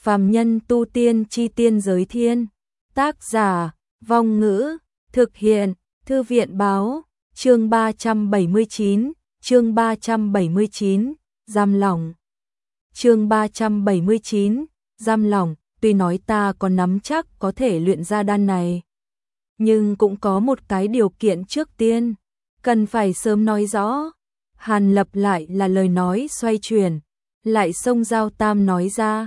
Phàm nhân tu tiên chi tiên giới thiên. Tác giả, Vong Ngữ, thực hiện, Thư viện báo, chương 379, chương 379, giam lỏng. Chương 379, giam lỏng, tuy nói ta có nắm chắc có thể luyện ra đan này, nhưng cũng có một cái điều kiện trước tiên, cần phải sớm nói rõ. Hàn Lập lại là lời nói xoay chuyển, lại xông Giao Tam nói ra,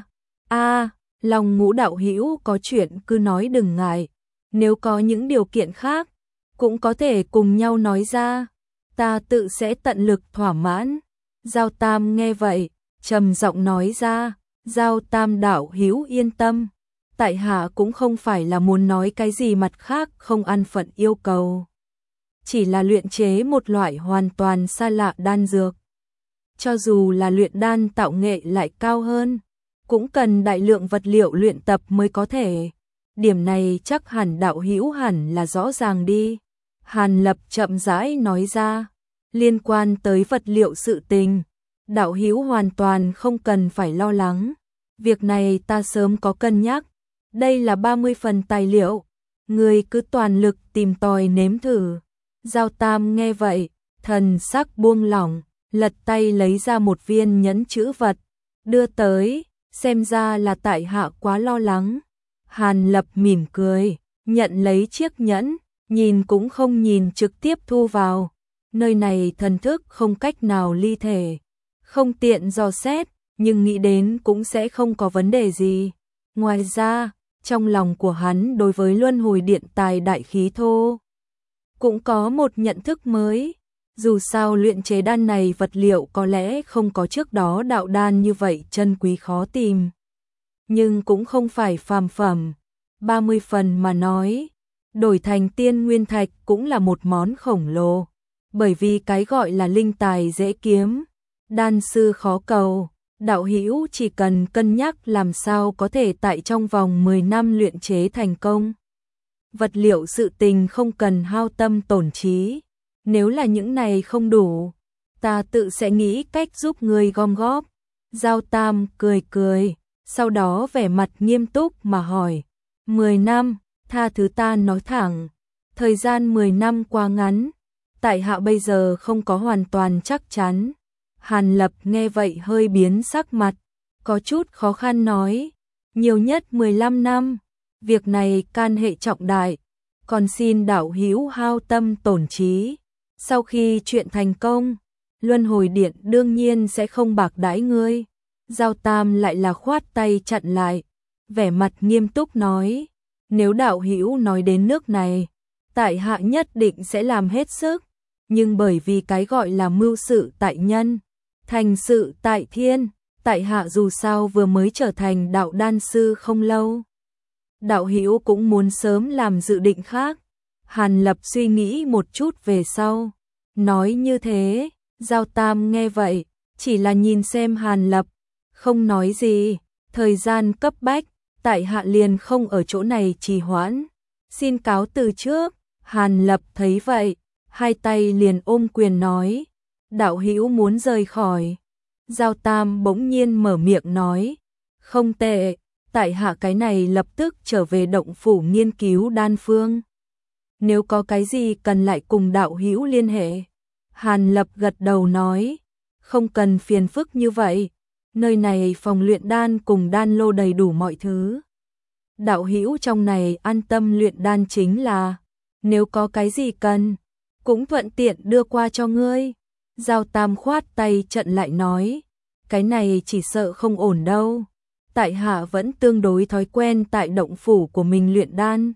Long Ngũ đạo hữu có chuyện cứ nói đừng ngại, nếu có những điều kiện khác, cũng có thể cùng nhau nói ra, ta tự sẽ tận lực thỏa mãn. Giao Tam nghe vậy, trầm giọng nói ra, Giao Tam đạo hữu yên tâm, tại hạ cũng không phải là muốn nói cái gì mặt khác không an phận yêu cầu, chỉ là luyện chế một loại hoàn toàn xa lạ đan dược. Cho dù là luyện đan tạo nghệ lại cao hơn, cũng cần đại lượng vật liệu luyện tập mới có thể. Điểm này chắc hẳn đạo hữu hẳn là rõ ràng đi. Hàn Lập chậm rãi nói ra, liên quan tới vật liệu sự tình, đạo hữu hoàn toàn không cần phải lo lắng. Việc này ta sớm có cân nhắc, đây là 30 phần tài liệu, người cứ toàn lực tìm tòi nếm thử. Giao Tam nghe vậy, thần sắc buông lỏng, lật tay lấy ra một viên nhẫn chữ vật, đưa tới, xem ra là tại hạ quá lo lắng. Hàn Lập mỉm cười, nhận lấy chiếc nhẫn, nhìn cũng không nhìn trực tiếp thu vào. Nơi này thần thức không cách nào ly thể, không tiện dò xét, nhưng nghĩ đến cũng sẽ không có vấn đề gì. Ngoài ra, trong lòng của hắn đối với luân hồi điện tài đại khí thô cũng có một nhận thức mới. Dù sao luyện chế đan này vật liệu có lẽ không có trước đó đạo đan như vậy chân quý khó tìm, nhưng cũng không phải phàm phẩm. 30 phần mà nói, đổi thành tiên nguyên thạch cũng là một món khổng lồ, bởi vì cái gọi là linh tài dễ kiếm, đan sư khó cầu. Đạo hữu chỉ cần cân nhắc làm sao có thể tại trong vòng 10 năm luyện chế thành công. Vật liệu sự tình không cần hao tâm tổn trí. Nếu là những này không đủ, ta tự sẽ nghĩ cách giúp người gom góp. Giao Tam cười cười, sau đó vẻ mặt nghiêm túc mà hỏi, 10 năm, tha thứ ta nói thẳng, thời gian 10 năm quá ngắn, tại hạ bây giờ không có hoàn toàn chắc chắn. Hàn Lập nghe vậy hơi biến sắc mặt, có chút khó khăn nói, nhiều nhất 15 năm, việc này can hệ trọng đại, còn xin đạo hữu hao tâm tổn trí. Sau khi chuyện thành công, luân hồi điện đương nhiên sẽ không bạc đãi ngươi. Giao Tam lại là khoát tay chặn lại, vẻ mặt nghiêm túc nói, nếu đạo hữu nói đến nước này, tại hạ nhất định sẽ làm hết sức, nhưng bởi vì cái gọi là mưu sự tại nhân, thành sự tại thiên, tại hạ dù sao vừa mới trở thành đạo đan sư không lâu. Đạo hữu cũng muốn sớm làm dự định khác. Hàn Lập suy nghĩ một chút về sau, nói như thế. Giao Tam nghe vậy, chỉ là nhìn xem Hàn Lập, không nói gì. Thời gian cấp bách, tại hạ liền không ở chỗ này trì hoãn, xin cáo từ trước. Hàn Lập thấy vậy, hai tay liền ôm quyền nói, đạo hữu muốn rời khỏi. Giao Tam bỗng nhiên mở miệng nói, không tệ, tại hạ cái này lập tức trở về động phủ nghiên cứu đan phương. Nếu có cái gì cần lại cùng đạo hữu liên hệ. Hàn Lập gật đầu nói, không cần phiền phức như vậy, nơi này phòng luyện đan cùng đan lô đầy đủ mọi thứ. Đạo hữu trong này an tâm luyện đan chính là, nếu có cái gì cần, cũng thuận tiện đưa qua cho ngươi. Giao Tam khoát tay chặn lại nói, cái này chỉ sợ không ổn đâu, tại hạ vẫn tương đối thói quen tại động phủ của mình luyện đan.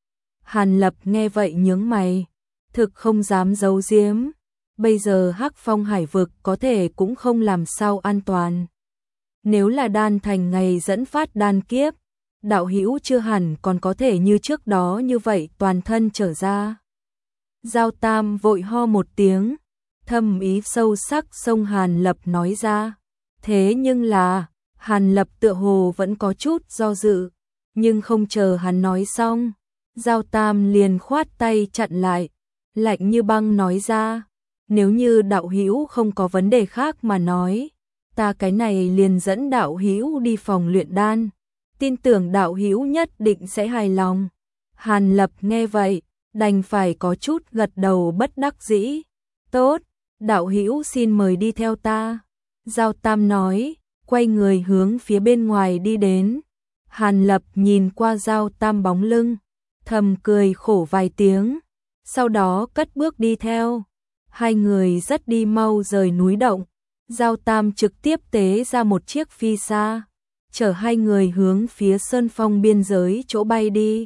Hàn Lập nghe vậy nhướng mày, thực không dám giấu giếm, bây giờ Hắc Phong hải vực có thể cũng không làm sao an toàn. Nếu là đan thành ngày dẫn phát đan kiếp, đạo hữu chưa hẳn còn có thể như trước đó như vậy toàn thân trở ra. Giao Tam vội ho một tiếng, thâm ý sâu sắc xông Hàn Lập nói ra. Thế nhưng là, Hàn Lập tựa hồ vẫn có chút do dự, nhưng không chờ hắn nói xong, Giao Tam liền khoát tay chặn lại, lạnh như băng nói ra, nếu như đạo hữu không có vấn đề khác mà nói, ta cái này liền dẫn đạo hữu đi phòng luyện đan, tin tưởng đạo hữu nhất định sẽ hài lòng. Hàn Lập nghe vậy, đành phải có chút gật đầu bất đắc dĩ. Tốt, đạo hữu xin mời đi theo ta. Giao Tam nói, quay người hướng phía bên ngoài đi đến. Hàn Lập nhìn qua Giao Tam bóng lưng, thầm cười khổ vài tiếng, sau đó cất bước đi theo. Hai người rất đi mau rời núi động. Giao Tam trực tiếp tế ra một chiếc phi xa, chở hai người hướng phía sơn phong biên giới chỗ bay đi.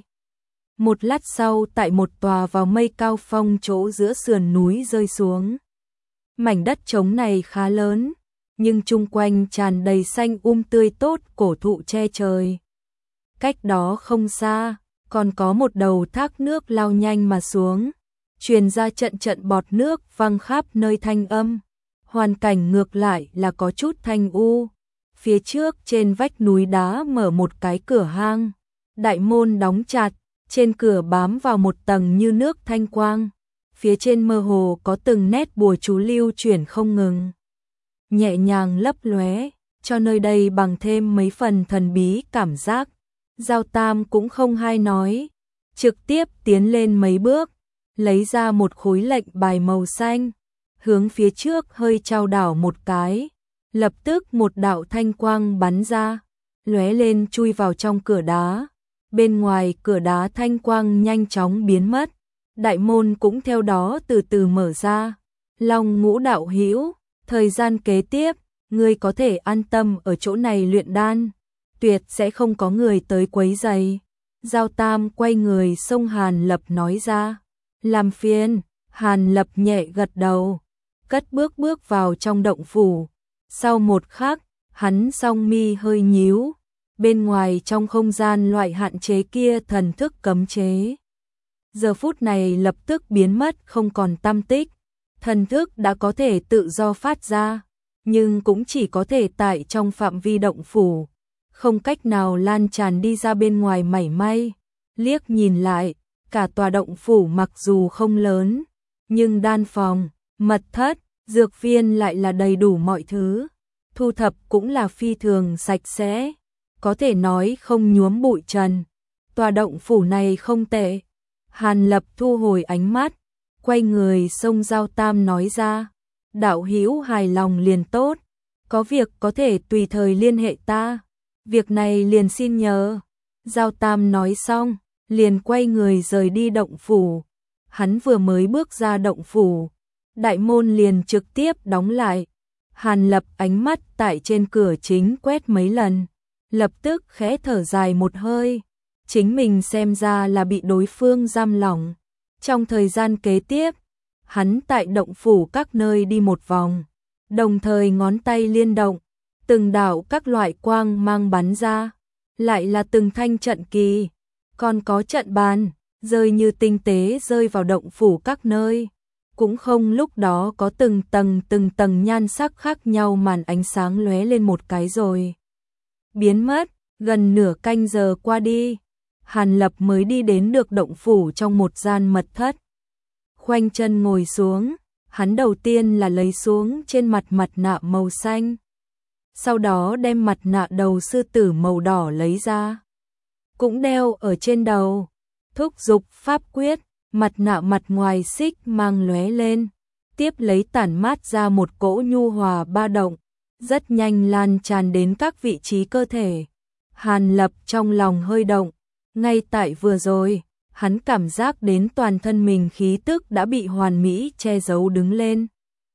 Một lát sau tại một tòa vào mây cao phong chỗ giữa sườn núi rơi xuống. Mảnh đất trống này khá lớn, nhưng chung quanh tràn đầy xanh tươi tốt cổ thụ che trời. Cách đó không xa, còn có một đầu thác nước lao nhanh mà xuống, truyền ra trận trận bọt nước văng khắp nơi thanh âm. Hoàn cảnh ngược lại là có chút thanh u. Phía trước trên vách núi đá mở một cái cửa hang, đại môn đóng chặt, trên cửa bám vào một tầng như nước thanh quang. Phía trên mơ hồ có từng nét bùa chú lưu chuyển không ngừng, nhẹ nhàng lấp lóe, cho nơi đây bằng thêm mấy phần thần bí cảm giác. Giao Tam cũng không hay nói, trực tiếp tiến lên mấy bước, lấy ra một khối lệnh bài màu xanh, hướng phía trước hơi chao đảo một cái, lập tức một đạo thanh quang bắn ra, lóe lên chui vào trong cửa đá. Bên ngoài cửa đá thanh quang nhanh chóng biến mất, đại môn cũng theo đó từ từ mở ra. Long Ngũ đạo hữu, thời gian kế tiếp, ngươi có thể an tâm ở chỗ này luyện đan, tuyệt sẽ không có người tới quấy rầy. Giao Tam quay người xông Hàn Lập nói ra. Làm phiền. Hàn Lập nhẹ gật đầu, cất bước vào trong động phủ. Sau một khắc, hắn song mi hơi nhíu, bên ngoài trong không gian loại hạn chế kia thần thức cấm chế. Giờ phút này lập tức biến mất không còn tăm tích, thần thức đã có thể tự do phát ra, nhưng cũng chỉ có thể tại trong phạm vi động phủ, không cách nào lan tràn đi ra bên ngoài mảy may. Liếc nhìn lại, cả tòa động phủ mặc dù không lớn, nhưng đan phòng, mật thất, dược viên lại là đầy đủ mọi thứ, thu thập cũng là phi thường sạch sẽ, có thể nói không nhuốm bụi trần. Tòa động phủ này không tệ. Hàn Lập thu hồi ánh mắt, quay người xông Giao Tam nói ra, đạo hữu hài lòng liền tốt, có việc có thể tùy thời liên hệ ta, việc này liền xin nhờ. Giao Tam nói xong, liền quay người rời đi động phủ. Hắn vừa mới bước ra động phủ, đại môn liền trực tiếp đóng lại. Hàn Lập ánh mắt tại trên cửa chính quét mấy lần, lập tức khẽ thở dài một hơi. Chính mình xem ra là bị đối phương giam lỏng. Trong thời gian kế tiếp, hắn tại động phủ các nơi đi một vòng, đồng thời ngón tay liên động, từng đạo các loại quang mang bắn ra, lại là từng thanh trận kỳ, còn có trận bàn, rơi như tinh tế rơi vào động phủ các nơi. Cũng không lúc đó có từng tầng nhan sắc khác nhau màn ánh sáng lóe lên một cái rồi biến mất. Gần nửa canh giờ qua đi, Hàn Lập mới đi đến được động phủ trong một gian mật thất. Khoanh chân ngồi xuống, hắn đầu tiên là lấy xuống trên mặt mặt nạ màu xanh, sau đó đem mặt nạ đầu sư tử màu đỏ lấy ra, cũng đeo ở trên đầu, thúc giục pháp quyết, mặt nạ mặt ngoài xích mang lóe lên, tiếp lấy tản mát ra một cỗ nhu hòa ba động, rất nhanh lan tràn đến các vị trí cơ thể. Hàn Lập trong lòng hơi động, ngay tại vừa rồi, hắn cảm giác đến toàn thân mình khí tức đã bị hoàn mỹ che giấu đứng lên.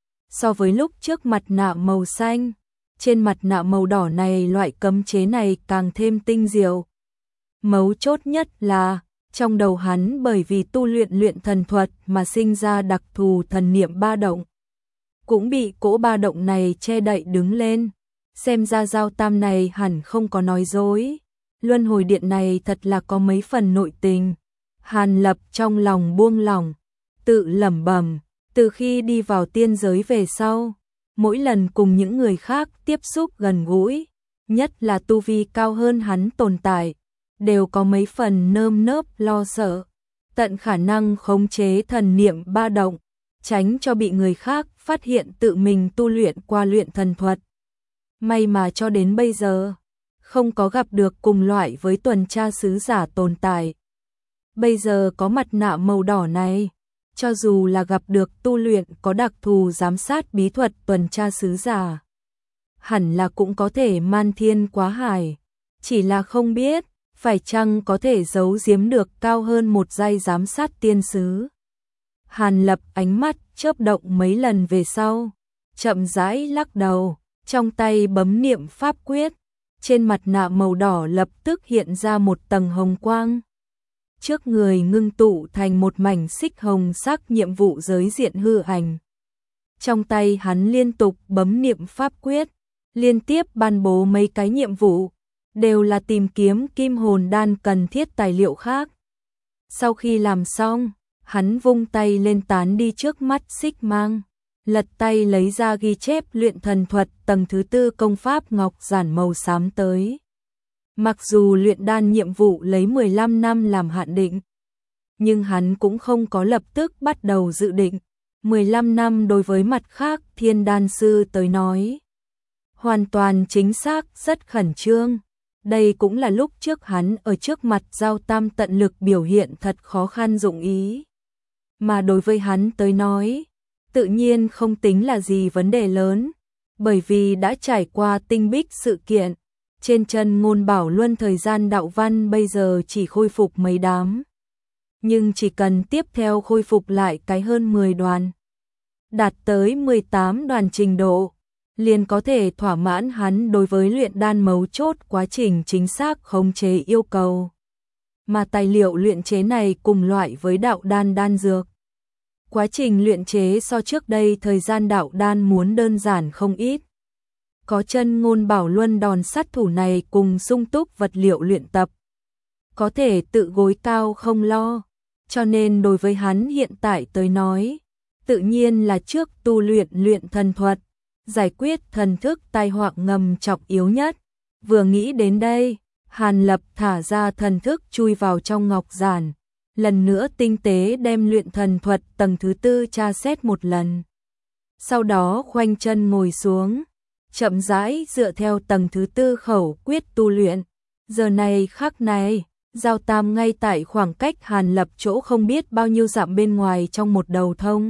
So với lúc trước mặt nạ màu xanh, trên mặt nạ màu đỏ này loại cấm chế này càng thêm tinh diệu. Mấu chốt nhất là, trong đầu hắn bởi vì tu luyện thần thuật mà sinh ra đặc thù thần niệm ba động, cũng bị cỗ ba động này che đậy đứng lên. Xem ra Giao Tam này hẳn không có nói dối. Luân hồi điện này thật là có mấy phần nội tình. Hàn Lập trong lòng buông lỏng, tự lẩm bẩm, từ khi đi vào tiên giới về sau, mỗi lần cùng những người khác tiếp xúc gần gũi, nhất là tu vi cao hơn hắn tồn tại, đều có mấy phần nơm nớp lo sợ, tận khả năng khống chế thần niệm ba động, tránh cho bị người khác phát hiện tự mình tu luyện qua luyện thần thuật. May mà cho đến bây giờ, không có gặp được cùng loại với tuần tra sứ giả tồn tại. Bây giờ có mặt nạ màu đỏ này, cho dù là gặp được tu luyện có đặc thù giám sát bí thuật tuần tra sứ giả, hẳn là cũng có thể man thiên quá hải, chỉ là không biết phải chăng có thể giấu giếm được cao hơn một giai giám sát tiên sứ. Hàn Lập ánh mắt chớp động mấy lần về sau, chậm rãi lắc đầu, trong tay bấm niệm pháp quyết, trên mặt nạ màu đỏ lập tức hiện ra một tầng hồng quang. Trước người ngưng tụ thành một mảnh xích hồng sắc nhiệm vụ giới diện hư ảnh. Trong tay hắn liên tục bấm niệm pháp quyết, liên tiếp ban bố mấy cái nhiệm vụ, đều là tìm kiếm kim hồn đan cần thiết tài liệu khác. Sau khi làm xong, hắn vung tay lên tán đi trước mắt xích mang, lật tay lấy ra ghi chép luyện thần thuật tầng thứ 4 công pháp ngọc giản màu xám tới. Mặc dù luyện đan nhiệm vụ lấy 15 năm làm hạn định, nhưng hắn cũng không có lập tức bắt đầu dự định. 15 năm đối với mặt khác thiên đan sư tới nói, hoàn toàn chính xác rất khẩn trương. Đây cũng là lúc trước hắn ở trước mặt Giao Tam tận lực biểu hiện thật khó khăn dụng ý. Mà đối với hắn tới nói, tự nhiên không tính là gì vấn đề lớn, bởi vì đã trải qua tinh bích sự kiện. Trên chân Ngôn Bảo Luân thời gian đạo văn bây giờ chỉ khôi phục mấy đám, nhưng chỉ cần tiếp theo khôi phục lại cái hơn 10 đoàn, đạt tới 18 đoàn trình độ, liền có thể thỏa mãn hắn đối với luyện đan mấu chốt quá trình chính xác khống chế yêu cầu. Mà tài liệu luyện chế này cùng loại với đạo đan đan dược. Quá trình luyện chế so trước đây thời gian đạo đan muốn đơn giản không ít. Có chân Ngôn Bảo Luân đòn sát thủ này cùng sung túc vật liệu luyện tập, có thể tự gối cao không lo, cho nên đối với hắn hiện tại tới nói, tự nhiên là trước tu luyện thần thuật, giải quyết thần thức tai họa ngầm trọng yếu nhất. Vừa nghĩ đến đây, Hàn Lập thả ra thần thức chui vào trong ngọc giản, lần nữa tinh tế đem luyện thần thuật tầng thứ 4 tra xét một lần. Sau đó khoanh chân ngồi xuống, chậm rãi dựa theo tầng thứ 4 khẩu quyết tu luyện. Giờ này khắc này, Giao Tam ngay tại khoảng cách Hàn Lập chỗ không biết bao nhiêu dặm bên ngoài trong một đầu thông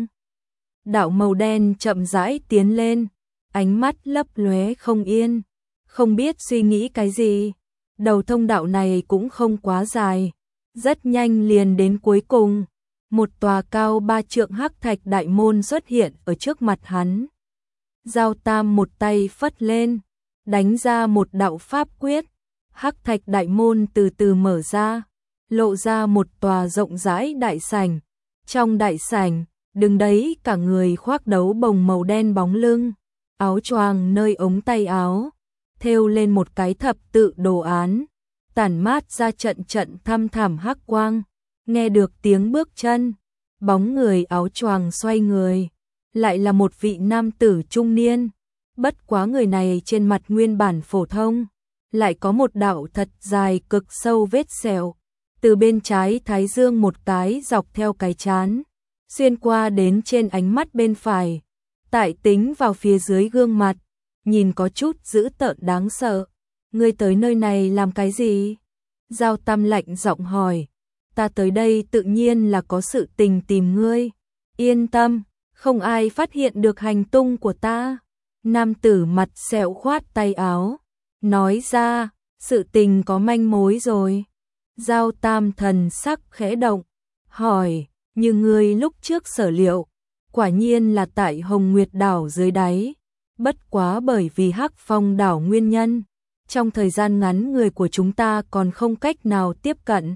đạo màu đen chậm rãi tiến lên, ánh mắt lấp lóe không yên, không biết suy nghĩ cái gì. Đầu thông đạo này cũng không quá dài, rất nhanh liền đến cuối cùng. Một tòa cao 3 trượng hắc thạch đại môn xuất hiện ở trước mặt hắn. Giao Tam một tay phất lên, đánh ra một đạo pháp quyết, hắc thạch đại môn từ từ mở ra, lộ ra một tòa rộng rãi đại sảnh. Trong đại sảnh, đứng đấy cả người khoác đấu bồng màu đen bóng lưng, áo choàng nơi ống tay áo, thêu lên một cái thập tự đồ án, tản mát ra trận trận thăm thẳm hắc quang. Nghe được tiếng bước chân, bóng người áo choàng xoay người, lại là một vị nam tử trung niên. Bất quá người này trên mặt nguyên bản phổ thông, lại có một đạo thật dài cực sâu vết sẹo, từ bên trái thái dương một cái dọc theo cái trán, xuyên qua đến trên ánh mắt bên phải, tại tính vào phía dưới gương mặt, nhìn có chút dữ tợn đáng sợ. Ngươi tới nơi này làm cái gì? Giao Tam lạnh giọng hỏi. Ta tới đây tự nhiên là có sự tình tìm ngươi. Yên tâm, không ai phát hiện được hành tung của ta. Nam tử mặt sẹo khoát tay áo, nói ra, sự tình có manh mối rồi. Giao Tam thần sắc khẽ động, hỏi, như ngươi lúc trước sở liệu, quả nhiên là tại Hồng Nguyệt đảo dưới đáy. Bất quá bởi vì Hắc Phong đảo nguyên nhân, trong thời gian ngắn người của chúng ta còn không cách nào tiếp cận.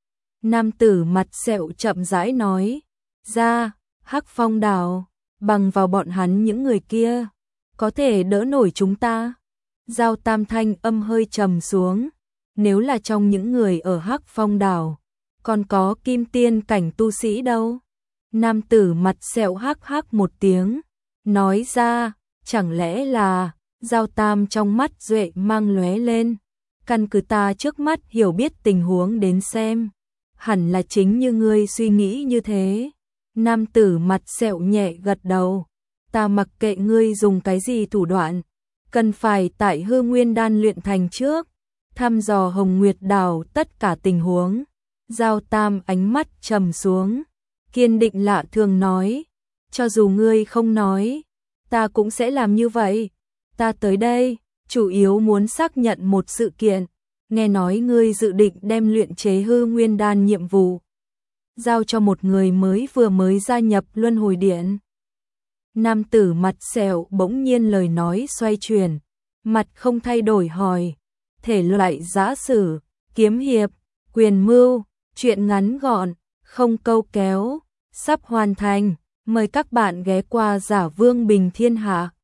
Nam tử mặt sẹo chậm rãi nói, ra, Hắc Phong đảo, bằng vào bọn hắn những người kia, có thể đỡ nổi chúng ta. Giao Tam thanh âm hơi trầm xuống, nếu là trong những người ở Hắc Phong đảo, còn có kim tiên cảnh tu sĩ đâu. Nam tử mặt sẹo hắc hắc một tiếng, nói ra, chẳng lẽ là... Giao Tam trong mắt duệ mang lóe lên, căn cứ ta trước mắt hiểu biết tình huống đến xem, hẳn là chính như ngươi suy nghĩ như thế. Nam tử mặt sẹo nhẹ gật đầu, ta mặc kệ ngươi dùng cái gì thủ đoạn, cần phải tại Hư Nguyên đan luyện thành trước, thăm dò Hồng Nguyệt Đảo tất cả tình huống. Giao Tam ánh mắt trầm xuống, kiên định lạ thường nói, cho dù ngươi không nói, ta cũng sẽ làm như vậy. Ta tới đây, chủ yếu muốn xác nhận một sự kiện, nghe nói ngươi dự định đem luyện chế hư nguyên đan nhiệm vụ giao cho một người vừa mới gia nhập Luân Hồi Điện. Nam tử mặt sẹo bỗng nhiên lời nói xoay chuyển, mặt không thay đổi hỏi, thể loại giã sử, kiếm hiệp, quyền mưu, truyện ngắn gọn, không câu kéo, sắp hoàn thành, mời các bạn ghé qua Giả Vương Bình Thiên Hạ.